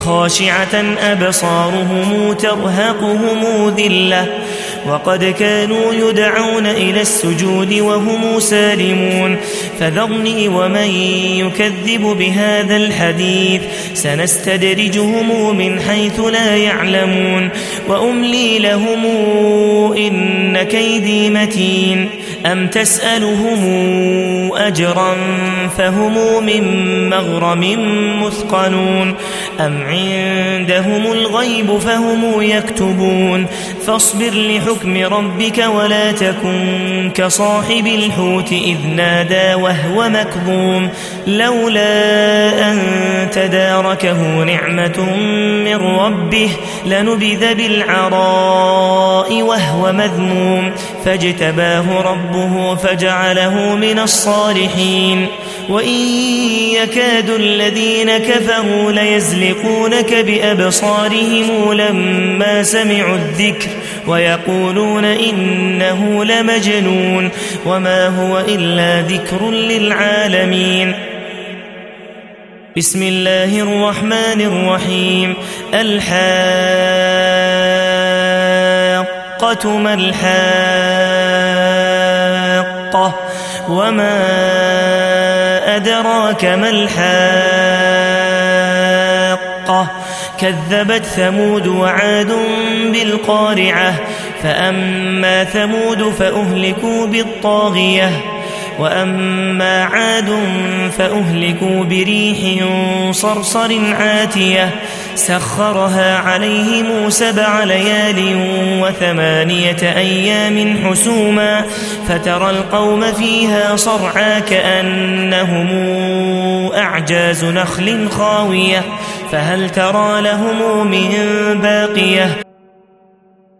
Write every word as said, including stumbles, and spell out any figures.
خاشعة أبصارهم ترهقهم ذلة وقد كانوا يدعون إلى السجود وهم سالمون فذرني ومن يكذب بهذا الحديث سنستدرجهم من حيث لا يعلمون وأملي لهم إن كيدي متين أم تسألهم أجرا فهم من مغرم مثقلون أم عندهم الغيب فهم يكتبون فاصبر لحكم ربك ولا تكن كصاحب الحوت إذ نادى وهو مكظوم لولا أن تداركه نعمة من ربه لنبذ بالعراء وهو مذموم فاجتباه ربه فجعله من الصالحين وإن يكاد الذين كفروا ليزلقونك بأبصارهم لما سمعوا الذكر ويقولون إنه لمجنون وما هو إلا ذكر للعالمين بسم الله الرحمن الرحيم الحاقة ما الحاقة وما أدراك ما الحاقة كذبت ثمود وعاد بالقارعة فأما ثمود فأهلكوا بالطاغية وأما عاد فأهلكوا بريح صرصر عاتية سخرها عليهم سبع ليال وثمانية أيام حسوما فترى القوم فيها صرعى كأنهم أعجاز نخل خاوية فهل ترى لهم من باقية